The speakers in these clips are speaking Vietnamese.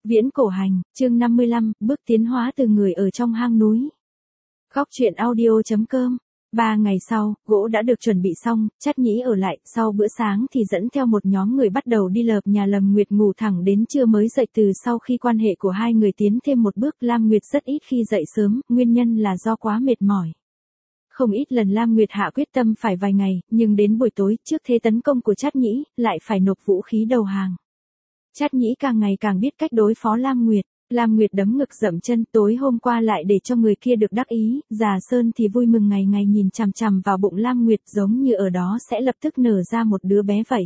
Viễn cổ hành, chương 55, bước tiến hóa từ người ở trong hang núi. Góc truyện audio.com. 3 ngày sau, gỗ đã được chuẩn bị xong, Trát Nhĩ ở lại, sau bữa sáng thì dẫn theo một nhóm người bắt đầu đi lợp nhà Lâm Nguyệt ngủ thẳng đến trưa mới dậy. Từ sau khi quan hệ của hai người tiến thêm một bước, Lam Nguyệt rất ít khi dậy sớm, nguyên nhân là do quá mệt mỏi. Không ít lần Lam Nguyệt hạ quyết tâm phải vài ngày, nhưng đến buổi tối, trước thế tấn công của Trát Nhĩ, lại phải nộp vũ khí đầu hàng. Trát Nhĩ càng ngày càng biết cách đối phó Lam Nguyệt. Lam Nguyệt đấm ngực dậm chân, tối hôm qua lại để cho người kia được đắc ý, Già Sơn thì vui mừng ngày ngày nhìn chằm chằm vào bụng Lam Nguyệt, giống như ở đó sẽ lập tức nở ra một đứa bé vậy.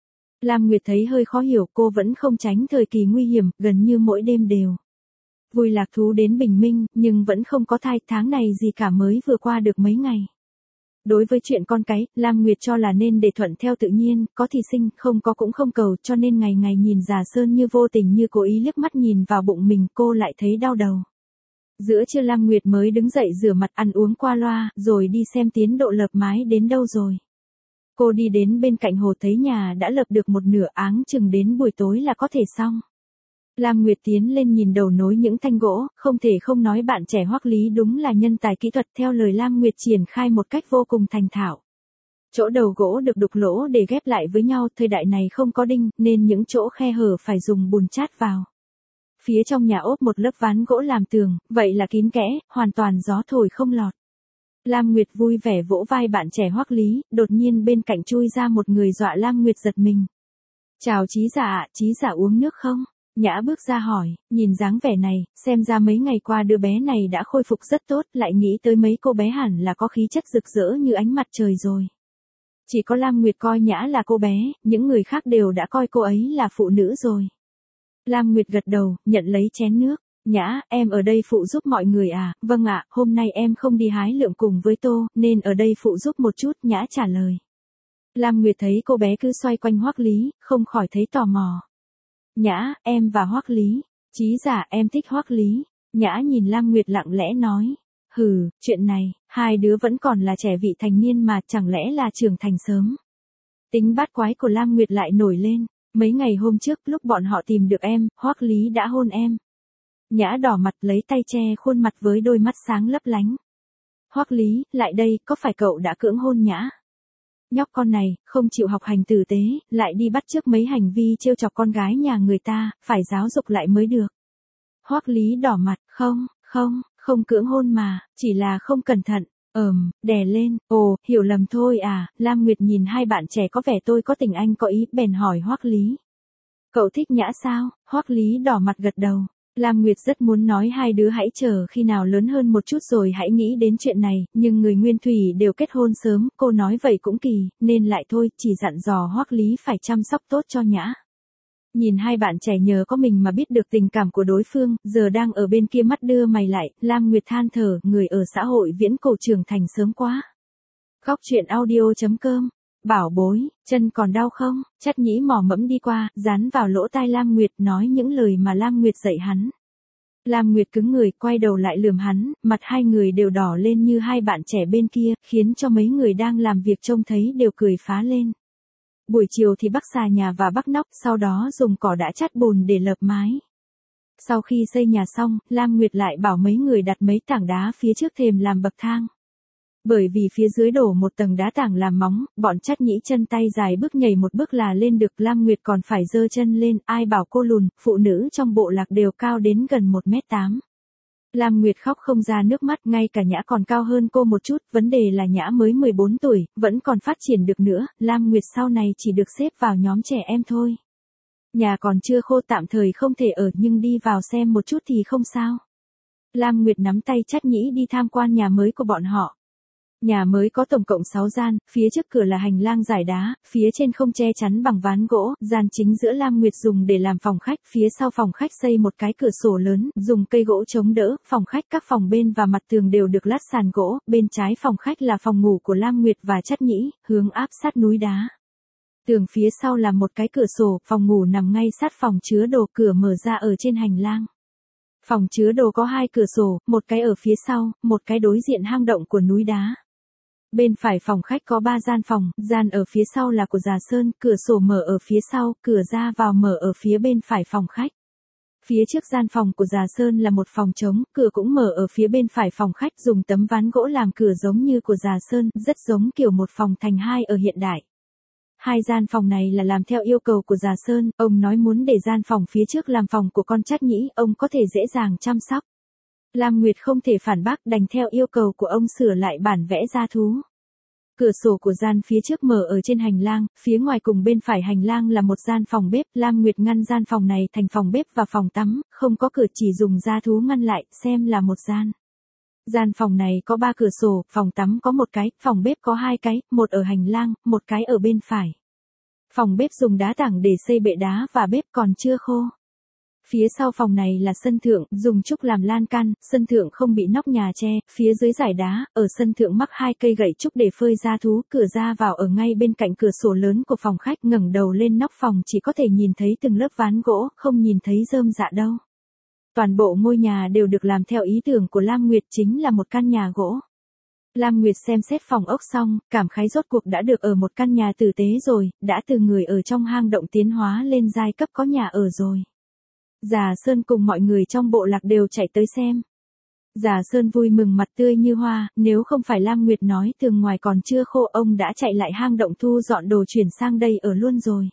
Lam Nguyệt thấy hơi khó hiểu, cô vẫn không tránh thời kỳ nguy hiểm, gần như mỗi đêm đều vui lạc thú đến bình minh, nhưng vẫn không có thai, tháng này gì cả, mới vừa qua được mấy ngày. Đối với chuyện con cái, Lam Nguyệt cho là nên để thuận theo tự nhiên, có thì sinh, không có cũng không cầu, cho nên ngày ngày nhìn Già Sơn như vô tình như cố ý liếc mắt nhìn vào bụng mình, cô lại thấy đau đầu. Giữa trưa Lam Nguyệt mới đứng dậy rửa mặt ăn uống qua loa, rồi đi xem tiến độ lợp mái đến đâu rồi. Cô đi đến bên cạnh hồ thấy nhà đã lợp được một nửa, áng chừng đến buổi tối là có thể xong. Lam Nguyệt tiến lên nhìn đầu nối những thanh gỗ, không thể không nói bạn trẻ Hoắc Lý đúng là nhân tài kỹ thuật, theo lời Lam Nguyệt triển khai một cách vô cùng thành thạo. Chỗ đầu gỗ được đục lỗ để ghép lại với nhau, thời đại này không có đinh, nên những chỗ khe hở phải dùng bùn chát vào. Phía trong nhà ốp một lớp ván gỗ làm tường, vậy là kín kẽ, hoàn toàn gió thổi không lọt. Lam Nguyệt vui vẻ vỗ vai bạn trẻ Hoắc Lý, đột nhiên bên cạnh chui ra một người dọa Lam Nguyệt giật mình. "Chào Chí Giả ạ, Chí Giả uống nước không?" Nhã bước ra hỏi, nhìn dáng vẻ này, xem ra mấy ngày qua đứa bé này đã khôi phục rất tốt, lại nghĩ tới mấy cô bé hẳn là có khí chất rực rỡ như ánh mặt trời rồi. Chỉ có Lam Nguyệt coi Nhã là cô bé, những người khác đều đã coi cô ấy là phụ nữ rồi. Lam Nguyệt gật đầu, nhận lấy chén nước. "Nhã, em ở đây phụ giúp mọi người à?" "Vâng ạ, hôm nay em không đi hái lượm cùng với Tô, nên ở đây phụ giúp một chút", Nhã trả lời. Lam Nguyệt thấy cô bé cứ xoay quanh Hoắc Lý, không khỏi thấy tò mò. "Nhã, em và Hoắc Lý." "Chí Giả, em thích Hoắc Lý." Nhã nhìn Lam Nguyệt lặng lẽ nói. "Hừ, chuyện này, hai đứa vẫn còn là trẻ vị thành niên mà, chẳng lẽ là trưởng thành sớm." Tính bát quái của Lam Nguyệt lại nổi lên. "Mấy ngày hôm trước, lúc bọn họ tìm được em, Hoắc Lý đã hôn em." Nhã đỏ mặt lấy tay che khuôn mặt với đôi mắt sáng lấp lánh. "Hoắc Lý, lại đây, có phải cậu đã cưỡng hôn Nhã?" Nhóc con này, không chịu học hành tử tế, lại đi bắt chước mấy hành vi trêu chọc con gái nhà người ta, phải giáo dục lại mới được. Hoắc Lý đỏ mặt, không cưỡng hôn mà, chỉ là không cẩn thận, đè lên, ồ, hiểu lầm thôi à." Lam Nguyệt nhìn hai bạn trẻ có vẻ tôi có tình anh có ý, bèn hỏi Hoắc Lý. "Cậu thích Nhã sao?" Hoắc Lý đỏ mặt gật đầu. Lam Nguyệt rất muốn nói hai đứa hãy chờ khi nào lớn hơn một chút rồi hãy nghĩ đến chuyện này, nhưng người Nguyên Thủy đều kết hôn sớm, cô nói vậy cũng kỳ, nên lại thôi, chỉ dặn dò Hoắc Lý phải chăm sóc tốt cho Nhã. Nhìn hai bạn trẻ nhờ có mình mà biết được tình cảm của đối phương, giờ đang ở bên kia mắt đưa mày lại, Lam Nguyệt than thở, người ở xã hội viễn cổ trưởng thành sớm quá. Góc truyện audio.com. "Bảo bối, chân còn đau không?" Trát Nhĩ mò mẫm đi qua, dán vào lỗ tai Lam Nguyệt, nói những lời mà Lam Nguyệt dạy hắn. Lam Nguyệt cứng người, quay đầu lại lườm hắn, mặt hai người đều đỏ lên như hai bạn trẻ bên kia, khiến cho mấy người đang làm việc trông thấy đều cười phá lên. Buổi chiều thì bắc xà nhà và bắc nóc, sau đó dùng cỏ đã chát bùn để lợp mái. Sau khi xây nhà xong, Lam Nguyệt lại bảo mấy người đặt mấy tảng đá phía trước thềm làm bậc thang. Bởi vì phía dưới đổ một tầng đá tảng làm móng, bọn Trát Nhĩ chân tay dài bước nhảy một bước là lên được, Lam Nguyệt còn phải giơ chân lên, ai bảo cô lùn, phụ nữ trong bộ lạc đều cao đến gần 1m8. Lam Nguyệt khóc không ra nước mắt, ngay cả Nhã còn cao hơn cô một chút, vấn đề là Nhã mới 14 tuổi, vẫn còn phát triển được nữa, Lam Nguyệt sau này chỉ được xếp vào nhóm trẻ em thôi. Nhà còn chưa khô tạm thời không thể ở nhưng đi vào xem một chút thì không sao. Lam Nguyệt nắm tay Trát Nhĩ đi tham quan nhà mới của bọn họ. Nhà mới có tổng cộng 6 gian, phía trước cửa là hành lang dài đá, phía trên không che chắn bằng ván gỗ, gian chính giữa Lam Nguyệt dùng để làm phòng khách, phía sau phòng khách xây một cái cửa sổ lớn, dùng cây gỗ chống đỡ, phòng khách các phòng bên và mặt tường đều được lát sàn gỗ, bên trái phòng khách là phòng ngủ của Lam Nguyệt và Trát Nhĩ, hướng áp sát núi đá. Tường phía sau là một cái cửa sổ, phòng ngủ nằm ngay sát phòng chứa đồ, cửa mở ra ở trên hành lang. Phòng chứa đồ có 2 cửa sổ, một cái ở phía sau, một cái đối diện hang động của núi đá. Bên phải phòng khách có 3 gian phòng, gian ở phía sau là của Già Sơn, cửa sổ mở ở phía sau, cửa ra vào mở ở phía bên phải phòng khách. Phía trước gian phòng của Già Sơn là một phòng trống, cửa cũng mở ở phía bên phải phòng khách, dùng tấm ván gỗ làm cửa giống như của Già Sơn, rất giống kiểu một phòng thành hai ở hiện đại. Hai gian phòng này là làm theo yêu cầu của Già Sơn, ông nói muốn để gian phòng phía trước làm phòng của con Trát Nhĩ, ông có thể dễ dàng chăm sóc. Lam Nguyệt không thể phản bác, đành theo yêu cầu của ông sửa lại bản vẽ gia thú. Cửa sổ của gian phía trước mở ở trên hành lang, phía ngoài cùng bên phải hành lang là một gian phòng bếp, Lam Nguyệt ngăn gian phòng này thành phòng bếp và phòng tắm, không có cửa, chỉ dùng gia thú ngăn lại, xem là một gian. Gian phòng này có 3 cửa sổ, phòng tắm có 1 cái, phòng bếp có 2 cái, một ở hành lang, 1 cái ở bên phải. Phòng bếp dùng đá tảng để xây bệ đá và bếp còn chưa khô. Phía sau phòng này là sân thượng, dùng trúc làm lan can, sân thượng không bị nóc nhà che, phía dưới giải đá, ở sân thượng mắc 2 cây gậy trúc để phơi gia thú, cửa ra vào ở ngay bên cạnh cửa sổ lớn của phòng khách, ngẩng đầu lên nóc phòng chỉ có thể nhìn thấy từng lớp ván gỗ, không nhìn thấy rơm rạ đâu. Toàn bộ ngôi nhà đều được làm theo ý tưởng của Lam Nguyệt, chính là một căn nhà gỗ. Lam Nguyệt xem xét phòng ốc xong, cảm khái rốt cuộc đã được ở một căn nhà tử tế rồi, đã từ người ở trong hang động tiến hóa lên giai cấp có nhà ở rồi. Già Sơn cùng mọi người trong bộ lạc đều chạy tới xem. Già Sơn vui mừng mặt tươi như hoa, nếu không phải Lam Nguyệt nói tường ngoài còn chưa khô ông đã chạy lại hang động thu dọn đồ chuyển sang đây ở luôn rồi.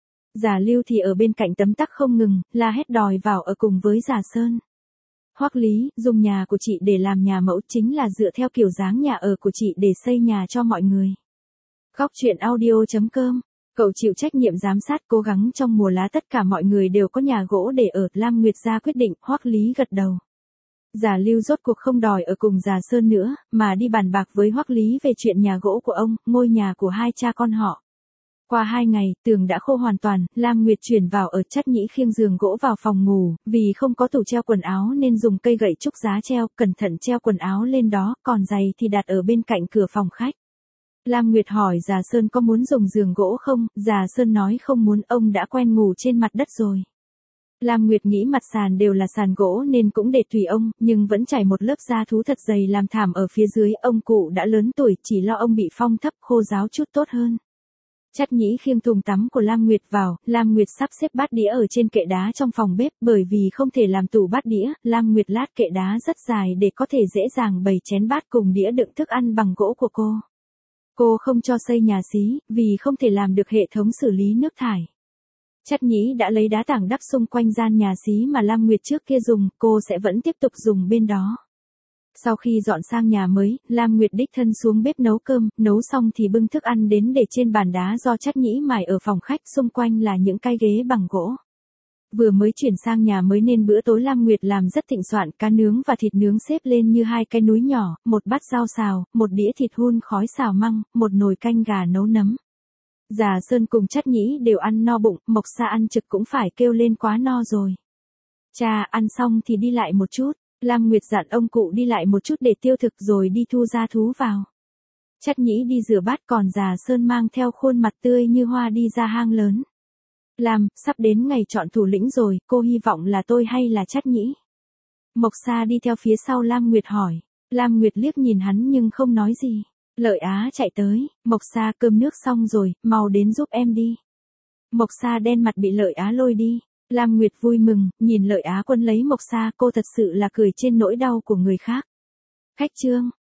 Già Lưu thì ở bên cạnh tấm tắc không ngừng, la hét đòi vào ở cùng với Già Sơn. Hoắc Lý, dùng nhà của chị để làm nhà mẫu chính là dựa theo kiểu dáng nhà ở của chị để xây nhà cho mọi người. Góc truyện audio.com. Cậu chịu trách nhiệm giám sát, cố gắng trong mùa lá tất cả mọi người đều có nhà gỗ để ở, Lam Nguyệt ra quyết định, Hoắc Lý gật đầu. Già Lưu rốt cuộc không đòi ở cùng Già Sơn nữa, mà đi bàn bạc với Hoắc Lý về chuyện nhà gỗ của ông, ngôi nhà của hai cha con họ. Qua 2 ngày, tường đã khô hoàn toàn, Lam Nguyệt chuyển vào ở, Trát Nhĩ khiêng giường gỗ vào phòng ngủ, vì không có tủ treo quần áo nên dùng cây gậy trúc giá treo, cẩn thận treo quần áo lên đó, còn giày thì đặt ở bên cạnh cửa phòng khách. Lam Nguyệt hỏi Già Sơn có muốn dùng giường gỗ không, Già Sơn nói không muốn, ông đã quen ngủ trên mặt đất rồi. Lam Nguyệt nghĩ mặt sàn đều là sàn gỗ nên cũng để tùy ông, nhưng vẫn trải một lớp da thú thật dày làm thảm ở phía dưới, ông cụ đã lớn tuổi, chỉ lo ông bị phong thấp, khô ráo chút tốt hơn. Trát Nhĩ khiêng thùng tắm của Lam Nguyệt vào, Lam Nguyệt sắp xếp bát đĩa ở trên kệ đá trong phòng bếp, bởi vì không thể làm tủ bát đĩa, Lam Nguyệt lát kệ đá rất dài để có thể dễ dàng bày chén bát cùng đĩa đựng thức ăn bằng gỗ của cô. Cô không cho xây nhà xí, vì không thể làm được hệ thống xử lý nước thải. Trát Nhĩ đã lấy đá tảng đắp xung quanh gian nhà xí mà Lam Nguyệt trước kia dùng, cô sẽ vẫn tiếp tục dùng bên đó. Sau khi dọn sang nhà mới, Lam Nguyệt đích thân xuống bếp nấu cơm, nấu xong thì bưng thức ăn đến để trên bàn đá do Trát Nhĩ mài ở phòng khách, xung quanh là những cái ghế bằng gỗ. Vừa mới chuyển sang nhà mới nên bữa tối Lam Nguyệt làm rất thịnh soạn, cá nướng và thịt nướng xếp lên như 2 cái núi nhỏ, một bát rau xào, một đĩa thịt hun khói xào măng, một nồi canh gà nấu nấm. Già Sơn cùng Trát Nhĩ đều ăn no bụng, Mộc Sa ăn trực cũng phải kêu lên quá no rồi. Cha, ăn xong thì đi lại một chút. Lam Nguyệt dặn ông cụ đi lại một chút để tiêu thực rồi đi thu gia thú vào. Trát Nhĩ đi rửa bát, còn Già Sơn mang theo khuôn mặt tươi như hoa đi ra hang lớn. Lam, sắp đến ngày chọn thủ lĩnh rồi, cô hy vọng là tôi hay là Trát Nhĩ? Mộc Sa đi theo phía sau Lam Nguyệt hỏi. Lam Nguyệt liếc nhìn hắn nhưng không nói gì. Lợi Á chạy tới, Mộc Sa cơm nước xong rồi, mau đến giúp em đi. Mộc Sa đen mặt bị Lợi Á lôi đi. Lam Nguyệt vui mừng, nhìn Lợi Á quân lấy Mộc Sa, cô thật sự là cười trên nỗi đau của người khác. Khách trương.